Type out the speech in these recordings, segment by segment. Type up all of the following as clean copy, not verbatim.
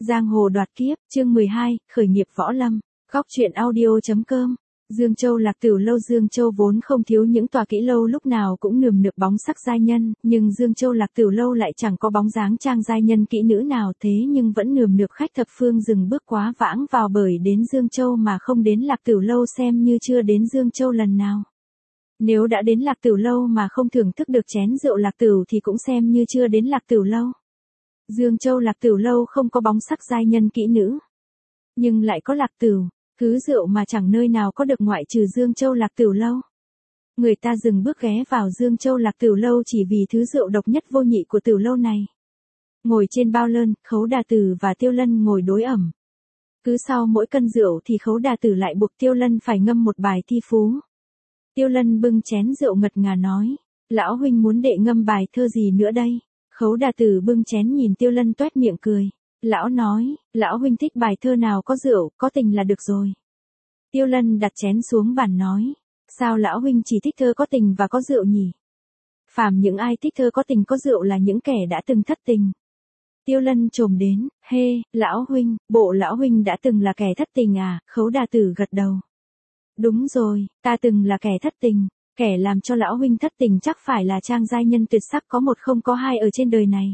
Giang hồ đoạt kiếp, chương 12, khởi nghiệp võ lâm. Góc truyện audio.com. Dương Châu Lạc Tửu lâu. Dương Châu vốn không thiếu những tòa kỹ lâu lúc nào cũng nườm nượp bóng sắc giai nhân, nhưng Dương Châu Lạc Tửu lâu lại chẳng có bóng dáng trang giai nhân kỹ nữ nào, thế nhưng vẫn nườm nượp khách thập phương dừng bước quá vãng vào, bởi đến Dương Châu mà không đến Lạc Tửu lâu xem như chưa đến Dương Châu lần nào. Nếu đã đến Lạc Tửu lâu mà không thưởng thức được chén rượu Lạc Tửu thì cũng xem như chưa đến Lạc Tửu lâu. Dương Châu Lạc Tửu lâu không có bóng sắc giai nhân kỹ nữ, nhưng lại có Lạc Tửu, thứ rượu mà chẳng nơi nào có được ngoại trừ Dương Châu Lạc Tửu lâu. Người ta dừng bước ghé vào Dương Châu Lạc Tửu lâu chỉ vì thứ rượu độc nhất vô nhị của Tửu lâu này. Ngồi trên bao lơn, Khấu Đà Tử và Tiêu Lân ngồi đối ẩm. Cứ sau mỗi cân rượu thì Khấu Đà Tử lại buộc Tiêu Lân phải ngâm một bài thi phú. Tiêu Lân bưng chén rượu ngật ngà nói, lão huynh muốn đệ ngâm bài thơ gì nữa đây? Khấu Đà Tử bưng chén nhìn Tiêu Lân toét miệng cười. Lão nói, lão huynh thích bài thơ nào có rượu, có tình là được rồi. Tiêu Lân đặt chén xuống bàn nói, sao lão huynh chỉ thích thơ có tình và có rượu nhỉ? Phàm những ai thích thơ có tình có rượu là những kẻ đã từng thất tình. Tiêu Lân chồm đến, lão huynh, bộ lão huynh đã từng là kẻ thất tình à? Khấu Đà Tử gật đầu. Đúng rồi, ta từng là kẻ thất tình, kẻ làm cho lão huynh thất tình chắc phải là trang giai nhân tuyệt sắc có một không có hai ở trên đời này.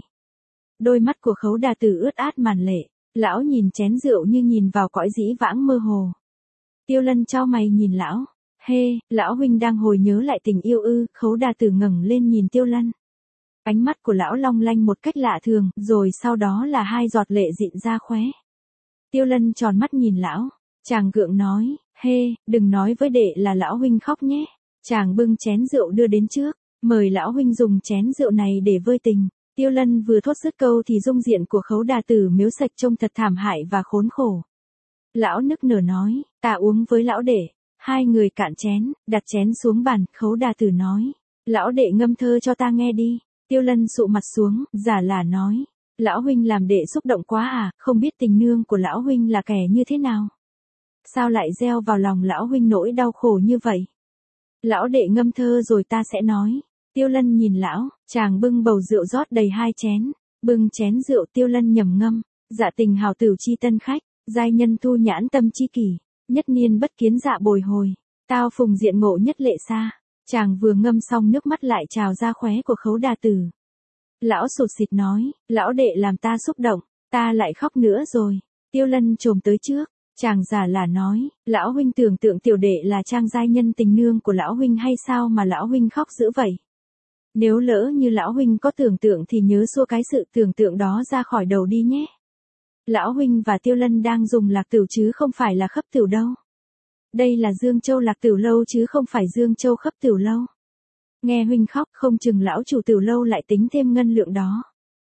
Đôi mắt của Khấu Đà Tử ướt át màn lệ, lão nhìn chén rượu như nhìn vào cõi dĩ vãng mơ hồ. Tiêu Lân chau mày nhìn lão, lão huynh đang hồi nhớ lại tình yêu ư? Khấu Đà Tử ngẩng lên nhìn Tiêu Lân. Ánh mắt của lão long lanh một cách lạ thường, rồi sau đó là hai giọt lệ dịn ra khóe. Tiêu Lân tròn mắt nhìn lão, chàng gượng nói, đừng nói với đệ là lão huynh khóc nhé. Chàng bưng chén rượu đưa đến trước, mời lão huynh dùng chén rượu này để vơi tình. Tiêu Lân vừa thốt dứt câu thì dung diện của Khấu Đà Tử miếu sạch trông thật thảm hại và khốn khổ. Lão nức nở nói, ta uống với lão đệ. Hai người cạn chén, đặt chén xuống bàn. Khấu Đà Tử nói, lão đệ ngâm thơ cho ta nghe đi. Tiêu Lân sụ mặt xuống, giả là nói, lão huynh làm đệ xúc động quá à, không biết tình nương của lão huynh là kẻ như thế nào. Sao lại gieo vào lòng lão huynh nỗi đau khổ như vậy? Lão đệ ngâm thơ rồi ta sẽ nói. Tiêu Lân nhìn lão, chàng bưng bầu rượu rót đầy hai chén. Bưng chén rượu Tiêu Lân nhầm ngâm, dạ tình hào tử chi tân khách, giai nhân thu nhãn tâm chi kỷ, nhất niên bất kiến dạ bồi hồi, tao phùng diện ngộ nhất lệ xa. Chàng vừa ngâm xong nước mắt lại trào ra khóe của Khấu Đà Tử. Lão sụt sịt nói, lão đệ làm ta xúc động, ta lại khóc nữa rồi. Tiêu Lân chồm tới trước. Chàng giả là nói, lão huynh tưởng tượng tiểu đệ là trang giai nhân tình nương của lão huynh hay sao mà lão huynh khóc dữ vậy? Nếu lỡ như lão huynh có tưởng tượng thì nhớ xua cái sự tưởng tượng đó ra khỏi đầu đi nhé. Lão huynh và Tiêu Lân đang dùng Lạc Tửu chứ không phải là Khấp Tửu đâu. Đây là Dương Châu Lạc Tửu lâu chứ không phải Dương Châu Khấp Tửu lâu. Nghe huynh khóc, không chừng lão chủ Tửu lâu lại tính thêm ngân lượng đó.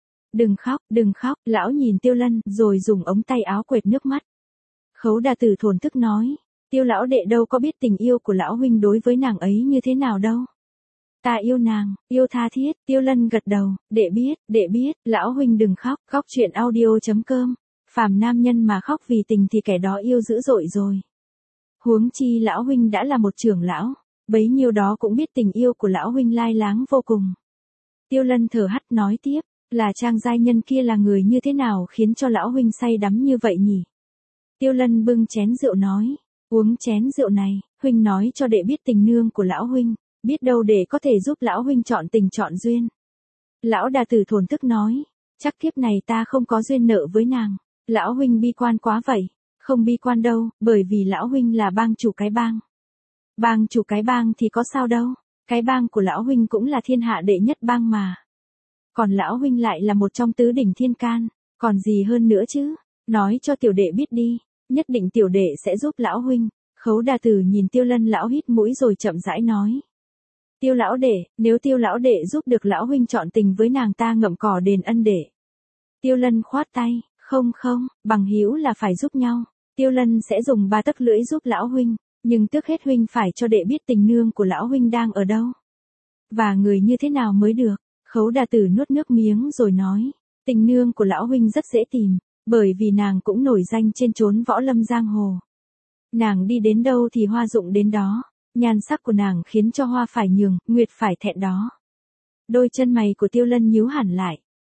Đừng khóc, lão nhìn Tiêu Lân rồi dùng ống tay áo quệt nước mắt. Khấu Đà Tử thổn thức nói, Tiêu lão đệ đâu có biết tình yêu của lão huynh đối với nàng ấy như thế nào đâu. Ta yêu nàng, yêu tha thiết. Tiêu Lân gật đầu, đệ biết, lão huynh đừng khóc. Góc truyện audio.com. Phàm nam nhân mà khóc vì tình thì kẻ đó yêu dữ dội rồi. Huống chi lão huynh đã là một trưởng lão, bấy nhiêu đó cũng biết tình yêu của lão huynh lai láng vô cùng. Tiêu Lân thở hắt nói tiếp, là trang giai nhân kia là người như thế nào khiến cho lão huynh say đắm như vậy nhỉ? Tiêu Lân bưng chén rượu nói, uống chén rượu này, huynh nói cho đệ biết tình nương của lão huynh, biết đâu để có thể giúp lão huynh chọn tình chọn duyên. Lão Đà Tử thổn thức nói, chắc kiếp này ta không có duyên nợ với nàng. Lão huynh bi quan quá vậy. Không bi quan đâu, bởi vì lão huynh là bang chủ cái bang. Bang chủ cái bang thì có sao đâu, cái bang của lão huynh cũng là thiên hạ đệ nhất bang mà. Còn lão huynh lại là một trong tứ đỉnh thiên can, còn gì hơn nữa chứ? Nói cho tiểu đệ biết đi, nhất định tiểu đệ sẽ giúp lão huynh. Khấu Đà Tử nhìn Tiêu Lân, lão hít mũi rồi chậm rãi nói. Tiêu lão đệ, nếu Tiêu lão đệ giúp được lão huynh chọn tình với nàng ta ngậm cỏ đền ân đệ. Tiêu Lân khoát tay, không, bằng hữu là phải giúp nhau. Tiêu Lân sẽ dùng 3 tấc lưỡi giúp lão huynh, nhưng trước hết huynh phải cho đệ biết tình nương của lão huynh đang ở đâu. Và người như thế nào mới được. Khấu Đà Tử nuốt nước miếng rồi nói, tình nương của lão huynh rất dễ tìm, bởi vì nàng cũng nổi danh trên chốn võ lâm giang hồ. Nàng đi đến đâu thì hoa rụng đến đó, nhan sắc của nàng khiến cho hoa phải nhường, nguyệt phải thẹn đó. Đôi chân mày của Tiêu Lân nhíu hẳn lại,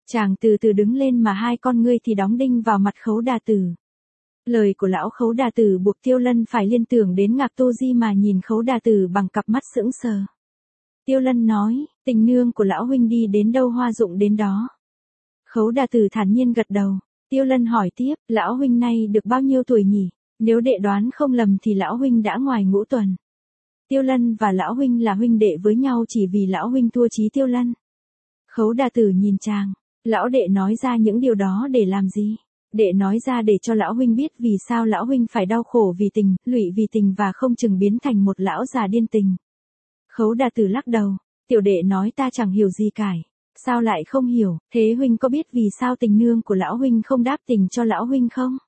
Chàng từ từ đứng lên mà hai con ngươi thì đóng đinh vào mặt Khấu Đà Tử. Lời của lão Khấu Đà Tử buộc Tiêu Lân phải liên tưởng đến Ngạc Tô Di mà nhìn Khấu Đà Tử bằng cặp mắt sững sờ. Tiêu Lân nói, tình nương của lão huynh đi đến đâu hoa dụng đến đó. Khấu Đà Tử thản nhiên gật đầu. Tiêu Lân hỏi tiếp, lão huynh nay được bao nhiêu tuổi nhỉ? Nếu đệ đoán không lầm thì lão huynh đã ngoài ngũ tuần. Tiêu Lân và lão huynh là huynh đệ với nhau chỉ vì lão huynh thua chí Tiêu Lân. Khấu Đà Tử nhìn chàng, lão đệ nói ra những điều đó để làm gì? Đệ nói ra để cho lão huynh biết vì sao lão huynh phải đau khổ vì tình, lụy vì tình và không chừng biến thành một lão già điên tình. Khấu Đà Tử lắc đầu, tiểu đệ nói ta chẳng hiểu gì cả. Sao lại không hiểu, thế huynh có biết vì sao tình nương của lão huynh không đáp tình cho lão huynh không?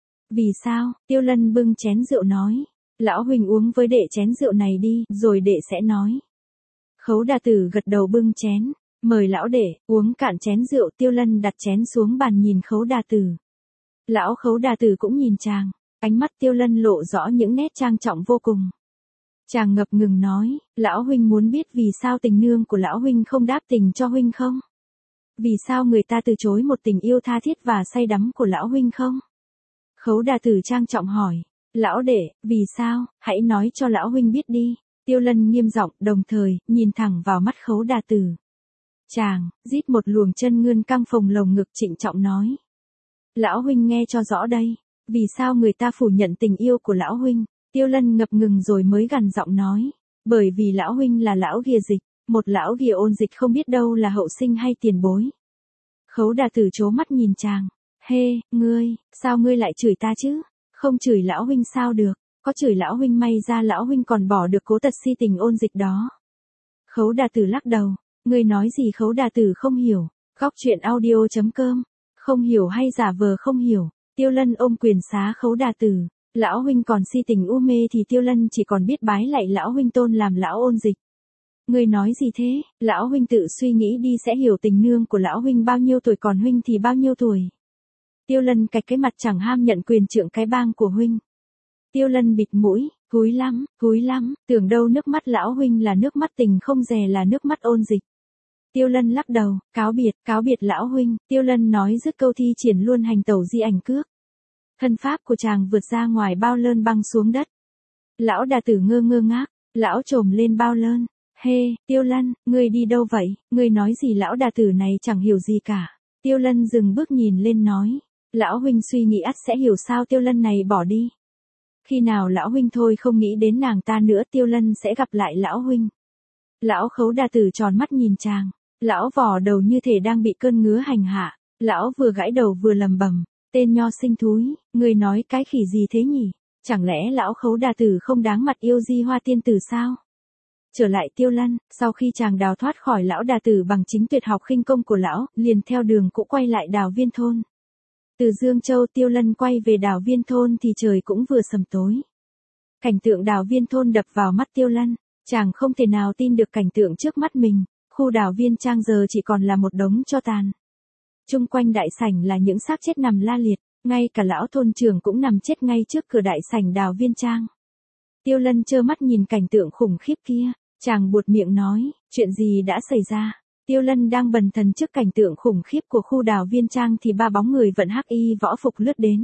Vì sao? Tiêu Lân bưng chén rượu nói. Lão huynh uống với đệ chén rượu này đi, rồi đệ sẽ nói. Khấu Đà Tử gật đầu bưng chén, mời lão đệ, uống cạn chén rượu. Tiêu Lân đặt chén xuống bàn nhìn Khấu Đà Tử. Lão Khấu Đà Tử cũng nhìn chàng, ánh mắt Tiêu Lân lộ rõ những nét trang trọng vô cùng. Chàng ngập ngừng nói, lão huynh muốn biết vì sao tình nương của lão huynh không đáp tình cho huynh không? Vì sao người ta từ chối một tình yêu tha thiết và say đắm của lão huynh không? Khấu Đà Tử trang trọng hỏi, lão đệ, vì sao, hãy nói cho lão huynh biết đi. Tiêu Lân nghiêm giọng, đồng thời, nhìn thẳng vào mắt Khấu Đà Tử. Chàng, rít một luồng chân ngươn căng phồng lồng ngực trịnh trọng nói. Lão huynh nghe cho rõ đây, vì sao người ta phủ nhận tình yêu của lão huynh? Tiêu Lân ngập ngừng rồi mới gằn giọng nói, bởi vì lão huynh là lão ghìa dịch, một lão ghìa ôn dịch không biết đâu là hậu sinh hay tiền bối. Khấu Đà Tử trố mắt nhìn chàng, hê, ngươi, sao ngươi lại chửi ta chứ? Không chửi lão huynh sao được, có chửi lão huynh may ra lão huynh còn bỏ được cố tật si tình ôn dịch đó. Khấu Đà Tử lắc đầu, ngươi nói gì Khấu Đà Tử không hiểu, góc truyện audio.com, không hiểu hay giả vờ không hiểu. Tiêu Lân ôm quyền xá Khấu Đà Tử. Lão huynh còn si tình u mê thì Tiêu Lân chỉ còn biết bái lạy lão huynh tôn làm lão ôn dịch. Ngươi nói gì thế? Lão huynh tự suy nghĩ đi sẽ hiểu tình nương của lão huynh bao nhiêu tuổi còn huynh thì bao nhiêu tuổi. Tiêu Lân cạch cái mặt chẳng ham nhận quyền trượng cái bang của huynh. Tiêu Lân bịt mũi, húi lắm, tưởng đâu nước mắt lão huynh là nước mắt tình không dè là nước mắt ôn dịch. Tiêu Lân lắc đầu, cáo biệt lão huynh. Tiêu Lân nói dứt câu thi triển luôn hành tẩu di ảnh cước. Thân pháp của chàng vượt ra ngoài bao lơn băng xuống đất. Lão Đà Tử ngơ ngác, lão trồm lên bao lơn. Hê, Tiêu Lân, ngươi đi đâu vậy? Ngươi nói gì lão Đà Tử này chẳng hiểu gì cả. Tiêu Lân dừng bước nhìn lên nói. Lão huynh suy nghĩ ắt sẽ hiểu sao Tiêu Lân này bỏ đi. Khi nào lão huynh thôi không nghĩ đến nàng ta nữa Tiêu Lân sẽ gặp lại lão huynh. Lão Khấu Đà Tử tròn mắt nhìn chàng. Lão vò đầu như thể đang bị cơn ngứa hành hạ. Lão vừa gãi đầu vừa lầm bầm. Tên nho sinh thúi, người nói cái khỉ gì thế nhỉ? Chẳng lẽ lão Khấu Đà Tử không đáng mặt yêu Di Hoa tiên tử sao? Trở lại Tiêu Lân, sau khi chàng đào thoát khỏi lão Đà Tử bằng chính tuyệt học khinh công của lão, liền theo đường cũ quay lại Đào Viên thôn. Từ Dương Châu Tiêu Lân quay về Đào Viên thôn thì trời cũng vừa sầm tối. Cảnh tượng Đào Viên thôn đập vào mắt Tiêu Lân, chàng không thể nào tin được cảnh tượng trước mắt mình, khu Đào Viên Trang giờ chỉ còn là một đống tro tàn. Chung quanh đại sảnh là những xác chết nằm la liệt, ngay cả lão thôn trưởng cũng nằm chết ngay trước cửa đại sảnh Đào Viên Trang. Tiêu Lân trơ mắt nhìn cảnh tượng khủng khiếp kia, chàng buột miệng nói, chuyện gì đã xảy ra? Tiêu Lân đang bần thần trước cảnh tượng khủng khiếp của khu Đào Viên Trang thì ba bóng người vận hắc y võ phục lướt đến.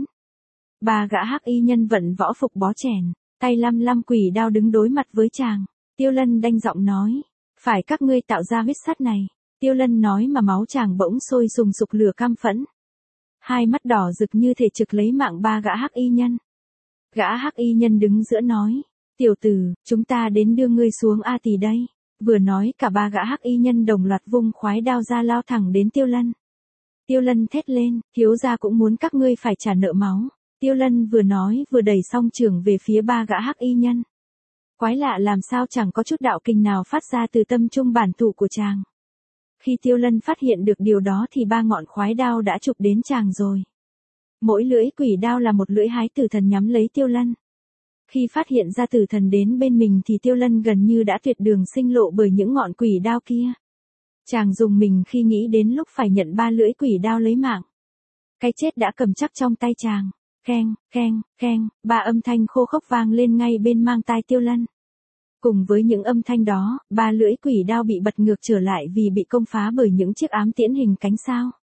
Ba gã hắc y nhân vận võ phục bó chèn, tay lăm lăm quỷ đao đứng đối mặt với chàng. Tiêu Lân đanh giọng nói, phải các ngươi tạo ra huyết sắt này. Tiêu Lân nói mà máu chàng bỗng sôi sùng sục lửa cam phẫn. Hai mắt đỏ rực như thể trực lấy mạng ba gã hắc y nhân. Gã hắc y nhân đứng giữa nói, tiểu tử, chúng ta đến đưa ngươi xuống A Tỳ đây. Vừa nói cả ba gã hắc y nhân đồng loạt vung khoái đao ra lao thẳng đến Tiêu Lân. Tiêu Lân thét lên, thiếu gia cũng muốn các ngươi phải trả nợ máu. Tiêu Lân vừa nói vừa đẩy song chưởng về phía ba gã hắc y nhân. Quái lạ làm sao chẳng có chút đạo kinh nào phát ra từ tâm trung bản thủ của chàng. Khi Tiêu Lân phát hiện được điều đó thì ba ngọn khoái đao đã chụp đến chàng rồi. Mỗi lưỡi quỷ đao là một lưỡi hái tử thần nhắm lấy Tiêu Lân. Khi phát hiện ra tử thần đến bên mình thì Tiêu Lân gần như đã tuyệt đường sinh lộ bởi những ngọn quỷ đao kia. Chàng dùng mình khi nghĩ đến lúc phải nhận ba lưỡi quỷ đao lấy mạng. Cái chết đã cầm chắc trong tay chàng. Keng, keng, keng, ba âm thanh khô khốc vang lên ngay bên mang tai Tiêu Lân. Cùng với những âm thanh đó, ba lưỡi quỷ đao bị bật ngược trở lại vì bị công phá bởi những chiếc ám tiễn hình cánh sao.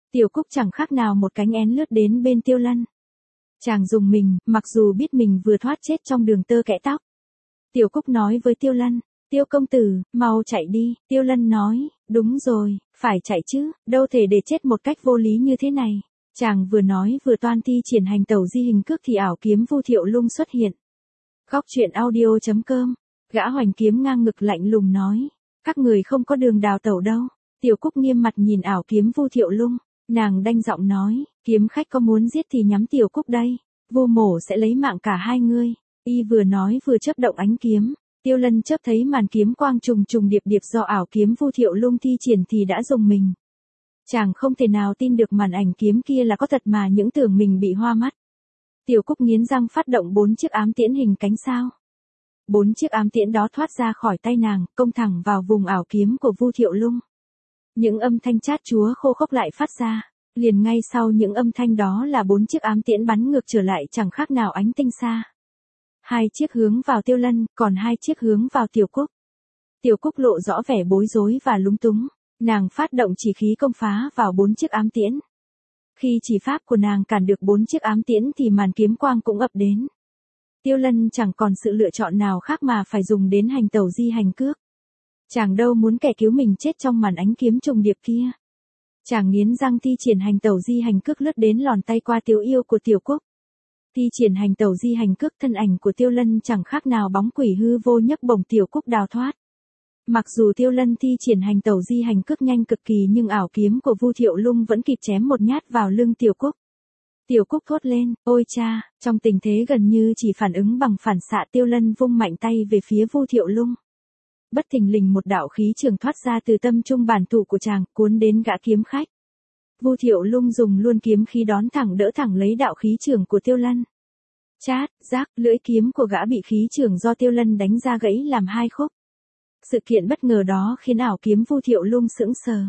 Tiểu Cúc chẳng khác nào một cánh én lướt đến bên Tiêu Lân. Chàng dùng mình, mặc dù biết mình vừa thoát chết trong đường tơ kẽ tóc. Tiểu Cúc nói với Tiêu Lân, Tiêu công tử, mau chạy đi. Tiêu Lân nói, đúng rồi, phải chạy chứ, đâu thể để chết một cách vô lý như thế này. Chàng vừa nói vừa toan thi triển hành tẩu di hình cước thì ảo kiếm Vu Thiệu Lung xuất hiện. Góc truyện audio.com, gã hoành kiếm ngang ngực lạnh lùng nói, các người không có đường đào tẩu đâu. Tiểu Cúc nghiêm mặt nhìn ảo kiếm Vu Thiệu Lung, nàng đanh giọng nói, kiếm khách có muốn giết thì nhắm Tiểu Cúc đây, Vu mổ sẽ lấy mạng cả hai ngươi. Y vừa nói vừa chớp động ánh kiếm. Tiêu Lân chớp thấy màn kiếm quang trùng trùng điệp điệp do ảo kiếm Vu Thiệu Lung thi triển thì đã rùng mình. Chàng không thể nào tin được màn ảnh kiếm kia là có thật mà những tưởng mình bị hoa mắt. Tiểu Cúc nghiến răng phát động 4 chiếc ám tiễn hình cánh sao. 4 chiếc ám tiễn đó thoát ra khỏi tay nàng, công thẳng vào vùng ảo kiếm của Vu Thiệu Lung. Những âm thanh chát chúa khô khốc lại phát ra, liền ngay sau những âm thanh đó là 4 chiếc ám tiễn bắn ngược trở lại chẳng khác nào ánh tinh xa. 2 chiếc hướng vào Tiêu Lân, còn 2 chiếc hướng vào Tiểu Cúc. Tiểu Cúc lộ rõ vẻ bối rối và lúng túng, nàng phát động chỉ khí công phá vào 4 chiếc ám tiễn. Khi chỉ pháp của nàng cản được 4 chiếc ám tiễn thì màn kiếm quang cũng ập đến. Tiêu Lân chẳng còn sự lựa chọn nào khác mà phải dùng đến hành tẩu di hành cước. Chàng đâu muốn kẻ cứu mình chết trong màn ánh kiếm trùng điệp kia. Chàng nghiến răng thi triển hành tẩu di hành cước lướt đến lòn tay qua Tiểu Yêu của Tiểu Cúc. Thi triển hành tẩu di hành cước, thân ảnh của Tiêu Lân chẳng khác nào bóng quỷ hư vô nhấc bổng Tiểu Cúc đào thoát. Mặc dù Tiêu Lân thi triển hành tẩu di hành cước nhanh cực kỳ nhưng ảo kiếm của Vu Thiệu Lung vẫn kịp chém một nhát vào lưng Tiểu Cúc. Tiểu Cúc thốt lên, ôi cha, trong tình thế gần như chỉ phản ứng bằng phản xạ Tiêu Lân vung mạnh tay về phía Vu Thiệu Lung. Bất thình lình một đạo khí trường thoát ra từ tâm trung bản thủ của chàng, cuốn đến gã kiếm khách. Vu Thiệu Lung dùng luôn kiếm khí đón thẳng đỡ thẳng lấy đạo khí trường của Tiêu Lân. Chát, rác, lưỡi kiếm của gã bị khí trường do Tiêu Lân đánh ra gãy làm 2 khúc. Sự kiện bất ngờ đó khiến ảo kiếm Vu Thiệu Lung sững sờ.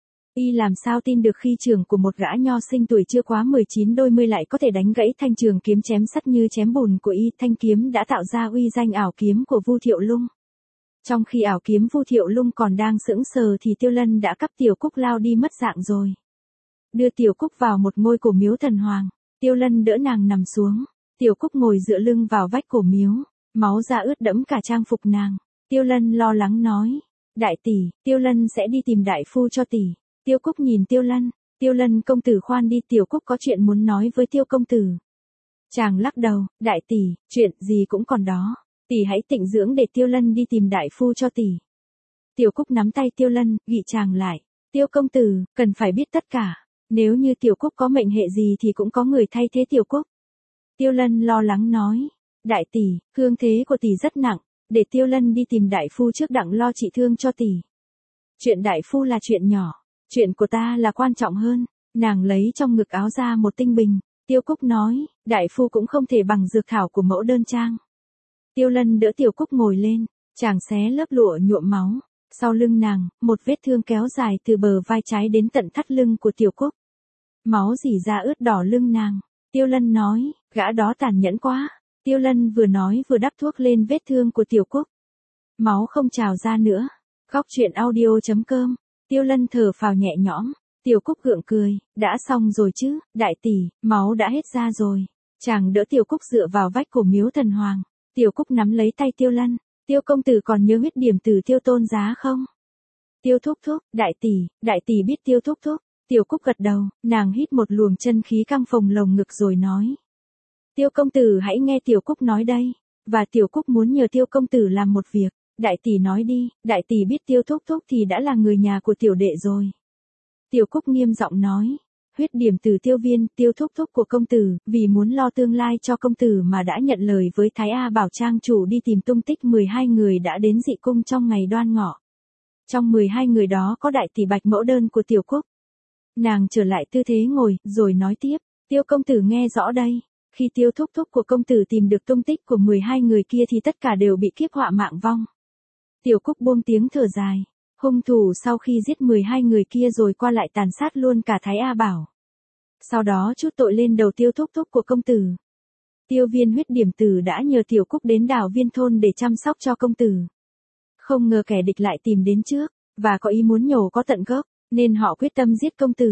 Y làm sao tin được khi trường của một gã nho sinh tuổi chưa quá 19 đôi mươi lại có thể đánh gãy thanh trường kiếm chém sắt như chém bùn của y. Thanh kiếm đã tạo ra uy danh ảo kiếm của Vu Thiệu Lung. Trong khi ảo kiếm Vu Thiệu Lung còn đang sững sờ thì Tiêu Lân đã cắp Tiểu Cúc lao đi mất dạng rồi. Đưa Tiểu Cúc vào một ngôi cổ miếu thần hoàng, Tiêu Lân đỡ nàng nằm xuống. Tiểu Cúc ngồi dựa lưng vào vách cổ miếu, máu ra ướt đẫm cả trang phục nàng. Tiêu Lân lo lắng nói, đại tỷ, Tiêu Lân sẽ đi tìm đại phu cho tỷ. Tiêu Cúc nhìn Tiêu Lân công tử khoan đi, Tiểu Cúc có chuyện muốn nói với Tiêu công tử. Chàng lắc đầu, đại tỷ, chuyện gì cũng còn đó, tỷ hãy tịnh dưỡng để Tiêu Lân đi tìm đại phu cho tỷ. Tiểu Cúc nắm tay Tiêu Lân, gị chàng lại, Tiêu công tử, cần phải biết tất cả, nếu như Tiểu Cúc có mệnh hệ gì thì cũng có người thay thế Tiểu Cúc. Tiêu Lân lo lắng nói, đại tỷ, thương thế của tỷ rất nặng, để Tiêu Lân đi tìm đại phu trước đặng lo trị thương cho tỷ. Chuyện đại phu là chuyện nhỏ, chuyện của ta là quan trọng hơn. Nàng lấy trong ngực áo ra một tinh bình. Tiêu Cúc nói, đại phu cũng không thể bằng dược thảo của mẫu đơn trang. Tiêu Lân đỡ Tiểu Cúc ngồi lên, chàng xé lớp lụa nhuộm máu. Sau lưng nàng, một vết thương kéo dài từ bờ vai trái đến tận thắt lưng của Tiểu Cúc. Máu rỉ ra ướt đỏ lưng nàng. Tiêu Lân nói, gã đó tàn nhẫn quá. Tiêu Lân vừa nói vừa đắp thuốc lên vết thương của Tiểu Cúc. Máu không trào ra nữa. Góc truyện audio.com. Tiêu Lân thở phào nhẹ nhõm. Tiểu Cúc gượng cười, đã xong rồi chứ, đại tỷ, máu đã hết ra rồi. Chàng đỡ Tiểu Cúc dựa vào vách cổ miếu thần hoàng. Tiểu Cúc nắm lấy tay Tiêu Lân. Tiêu công tử còn nhớ huyết điểm từ Tiêu tôn giá không? Tiêu thúc thúc, đại tỷ biết Tiêu thúc thúc. Tiểu Cúc gật đầu, nàng hít một luồng chân khí căng phồng lồng ngực rồi nói. Tiêu công tử hãy nghe Tiểu Cúc nói đây. Và Tiểu Cúc muốn nhờ Tiêu công tử làm một việc. Đại tỷ nói đi, đại tỷ biết Tiêu thúc thúc thì đã là người nhà của tiểu đệ rồi. Tiểu Cúc nghiêm giọng nói, huyết điểm từ Tiêu viên, Tiêu thúc thúc của công tử, vì muốn lo tương lai cho công tử mà đã nhận lời với Thái A Bảo trang chủ đi tìm tung tích 12 người đã đến dị cung trong ngày Đoan Ngọ. Trong 12 người đó có đại tỷ Bạch mẫu đơn của Tiểu Cúc. Nàng trở lại tư thế ngồi, rồi nói tiếp, Tiêu công tử nghe rõ đây. Khi Tiêu thúc thúc của công tử tìm được tung tích của 12 người kia thì tất cả đều bị kiếp họa mạng vong. Tiểu Cúc buông tiếng thở dài. Hung thủ sau khi giết 12 người kia rồi qua lại tàn sát luôn cả Thái A Bảo. Sau đó trút tội lên đầu Tiêu thúc thúc của công tử. Tiêu viên huyết điểm tử đã nhờ Tiểu Cúc đến đảo Viên thôn để chăm sóc cho công tử. Không ngờ kẻ địch lại tìm đến trước, và có ý muốn nhổ có tận gốc, nên họ quyết tâm giết công tử.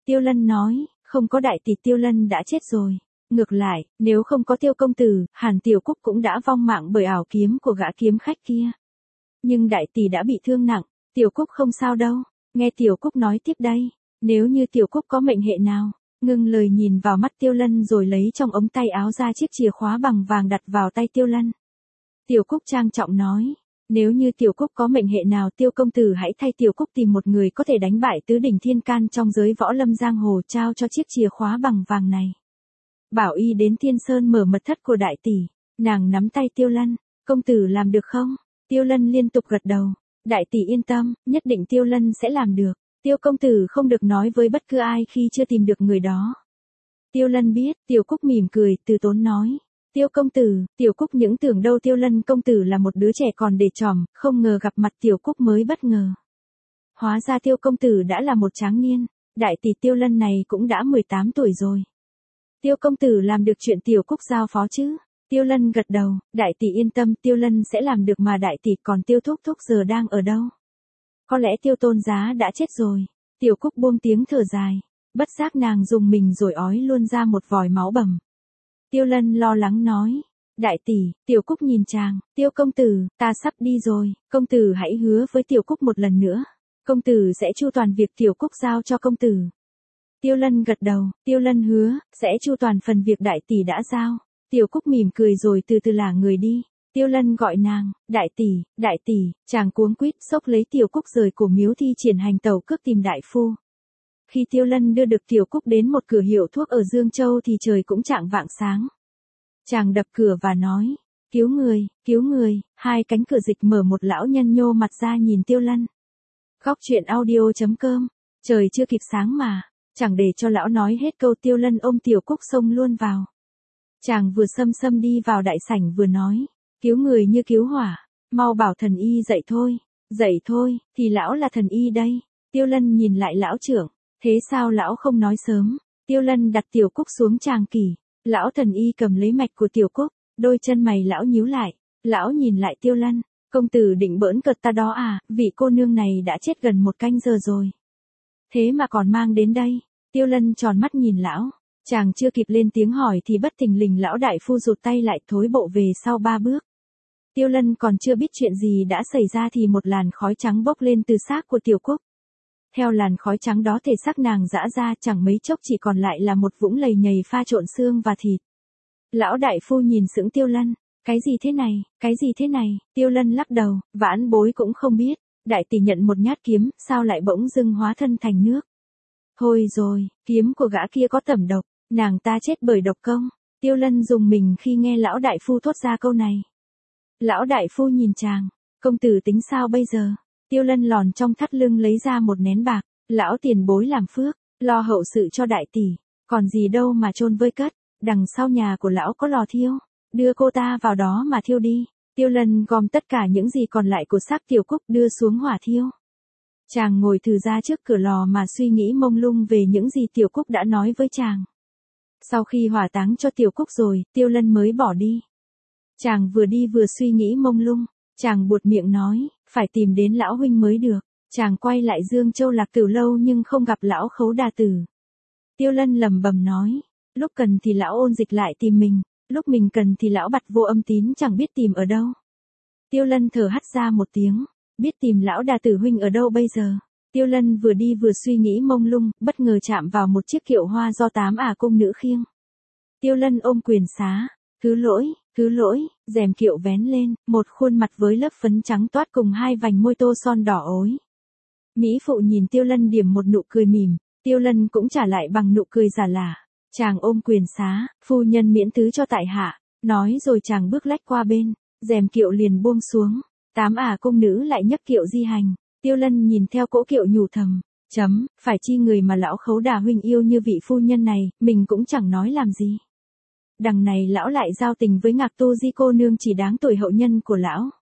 Tiêu Lân nói, không có đại tỷ Tiêu Lân đã chết rồi. Ngược lại, nếu không có Tiêu công tử, Hàn Tiểu Cúc cũng đã vong mạng bởi ảo kiếm của gã kiếm khách kia. Nhưng đại tỷ đã bị thương nặng, Tiểu Cúc không sao đâu. Nghe Tiểu Cúc nói tiếp đây, nếu như Tiểu Cúc có mệnh hệ nào, ngưng lời nhìn vào mắt Tiêu Lân rồi lấy trong ống tay áo ra chiếc chìa khóa bằng vàng đặt vào tay Tiêu Lân. Tiểu Cúc trang trọng nói, nếu như Tiểu Cúc có mệnh hệ nào Tiêu công tử hãy thay Tiểu Cúc tìm một người có thể đánh bại tứ đỉnh thiên can trong giới võ lâm giang hồ trao cho chiếc chìa khóa bằng vàng này. Bảo y đến Thiên Sơn mở mật thất của đại tỷ, nàng nắm tay Tiêu Lân, công tử làm được không? Tiêu Lân liên tục gật đầu, đại tỷ yên tâm, nhất định Tiêu Lân sẽ làm được. Tiêu công tử không được nói với bất cứ ai khi chưa tìm được người đó. Tiêu Lân biết, Tiểu Cúc mỉm cười, từ tốn nói. Tiêu công tử, Tiểu Cúc những tưởng đâu Tiêu Lân công tử là một đứa trẻ còn để tròm, không ngờ gặp mặt Tiểu Cúc mới bất ngờ. Hóa ra Tiêu công tử đã là một tráng niên, đại tỷ Tiêu Lân này cũng đã 18 tuổi rồi. Tiêu công tử làm được chuyện Tiểu Cúc giao phó chứ? Tiêu Lân gật đầu, đại tỷ yên tâm Tiêu Lân sẽ làm được mà đại tỷ còn Tiêu thúc thúc giờ đang ở đâu? Có lẽ Tiêu tôn giá đã chết rồi. Tiểu Cúc buông tiếng thở dài, bất giác nàng dùng mình rồi ói luôn ra một vòi máu bầm. Tiêu Lân lo lắng nói, đại tỷ, Tiểu Cúc nhìn chàng, Tiêu công tử, ta sắp đi rồi, công tử hãy hứa với Tiểu Cúc một lần nữa. Công tử sẽ chu toàn việc Tiểu Cúc giao cho công tử. Tiêu Lân gật đầu, Tiêu Lân hứa, sẽ chu toàn phần việc đại tỷ đã giao. Tiểu Cúc mỉm cười rồi từ từ lả người đi. Tiêu Lân gọi nàng, đại tỷ, chàng cuống quýt xốc lấy Tiểu Cúc rời cổ miếu thi triển hành tẩu cướp tìm đại phu. Khi Tiêu Lân đưa được Tiểu Cúc đến một cửa hiệu thuốc ở Dương Châu thì trời cũng chạng vạng sáng. Chàng đập cửa và nói, cứu người, hai cánh cửa dịch mở một lão nhân nhô mặt ra nhìn Tiêu Lân. Góc truyện audio.com, trời chưa kịp sáng mà, chẳng để cho lão nói hết câu Tiêu Lân ôm Tiểu Cúc xông luôn vào. Chàng vừa xâm đi vào đại sảnh vừa nói, cứu người như cứu hỏa, mau bảo thần y dậy thôi, thì lão là thần y đây. Tiêu Lân nhìn lại lão trưởng, thế sao lão không nói sớm? Tiêu Lân đặt Tiểu Cúc xuống tràng kỷ, lão thần y cầm lấy mạch của Tiểu Cúc, đôi chân mày lão nhíu lại, lão nhìn lại Tiêu Lân, công tử định bỡn cợt ta đó à, vị cô nương này đã chết gần 1 canh giờ rồi. Thế mà còn mang đến đây. Tiêu Lân tròn mắt nhìn lão, chàng chưa kịp lên tiếng hỏi thì bất thình lình lão đại phu rụt tay lại thối bộ về sau 3 bước. Tiêu Lân còn chưa biết chuyện gì đã xảy ra thì một làn khói trắng bốc lên từ xác của Tiểu Cúc. Theo làn khói trắng đó thể xác nàng giã ra chẳng mấy chốc chỉ còn lại là một vũng lầy nhầy pha trộn xương và thịt. Lão đại phu nhìn sững Tiêu Lân, cái gì thế này, Tiêu Lân lắc đầu, vãn bối cũng không biết, đại tỷ nhận một nhát kiếm, sao lại bỗng dưng hóa thân thành nước. Thôi rồi, kiếm của gã kia có tẩm độc, nàng ta chết bởi độc công. Tiêu Lân dùng mình khi nghe lão đại phu thốt ra câu này. Lão đại phu nhìn chàng, công tử tính sao bây giờ? Tiêu Lân lòn trong thắt lưng lấy ra một nén bạc, lão tiền bối làm phước, lo hậu sự cho đại tỷ, còn gì đâu mà chôn vơi cất, đằng sau nhà của lão có lò thiêu, đưa cô ta vào đó mà thiêu đi. Tiêu Lân gom tất cả những gì còn lại của xác Tiểu Cúc đưa xuống hỏa thiêu. Chàng ngồi thừ ra trước cửa lò mà suy nghĩ mông lung về những gì Tiểu Cúc đã nói với chàng. Sau khi hỏa táng cho Tiểu Cúc rồi, Tiêu Lân mới bỏ đi. Chàng vừa đi vừa suy nghĩ mông lung, chàng buột miệng nói, phải tìm đến lão huynh mới được. Chàng quay lại Dương Châu Lạc Tử lâu nhưng không gặp lão Khấu Đà Tử. Tiêu Lân lẩm bẩm nói, lúc cần thì lão Ôn Dịch lại tìm mình, lúc mình cần thì lão Bặt Vô Âm Tín chẳng biết tìm ở đâu. Tiêu Lân thở hắt ra một tiếng, biết tìm lão Đà Tử huynh ở đâu bây giờ. Tiêu Lân vừa đi vừa suy nghĩ mông lung, bất ngờ chạm vào một chiếc kiệu hoa do 8 cung nữ khiêng. Tiêu Lân ôm quyền xá, thứ lỗi, rèm kiệu vén lên, một khuôn mặt với lớp phấn trắng toát cùng 2 vành môi tô son đỏ ối. Mỹ phụ nhìn Tiêu Lân điểm một nụ cười mỉm, Tiêu Lân cũng trả lại bằng nụ cười giả lả. Chàng ôm quyền xá, phu nhân miễn thứ cho tại hạ, nói rồi chàng bước lách qua bên, rèm kiệu liền buông xuống, 8 cung nữ lại nhấc kiệu di hành. Tiêu Lân nhìn theo cỗ kiệu nhủ thầm, phải chi người mà lão Khấu Đà huynh yêu như vị phu nhân này, mình cũng chẳng nói làm gì. Đằng này lão lại giao tình với Ngạc Tu Di cô nương chỉ đáng tuổi hậu nhân của lão.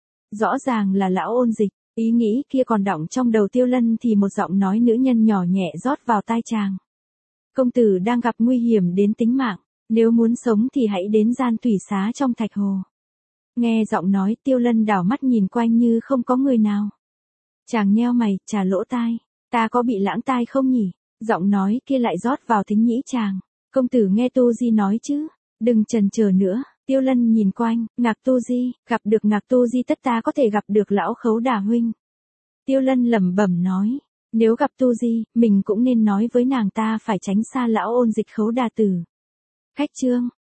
Rõ ràng là lão Ôn Dịch, ý nghĩ kia còn đọng trong đầu Tiêu Lân thì một giọng nói nữ nhân nhỏ nhẹ rót vào tai chàng. Công tử đang gặp nguy hiểm đến tính mạng, nếu muốn sống thì hãy đến gian thủy xá trong thạch hồ. Nghe giọng nói Tiêu Lân đảo mắt nhìn quanh như không có người nào. Chàng nheo mày, chà lỗ tai, ta có bị lãng tai không nhỉ? Giọng nói kia lại rót vào thính nhĩ chàng. Công tử nghe Tu Di nói chứ, đừng chần chờ nữa. Tiêu Lân nhìn quanh, Ngạc Tu Di, gặp được Ngạc Tu Di tất ta có thể gặp được lão Khấu Đà huynh. Tiêu Lân lẩm bẩm nói, nếu gặp Tu Di, mình cũng nên nói với nàng ta phải tránh xa lão ôn dịch Khấu Đà tử. Khách trương,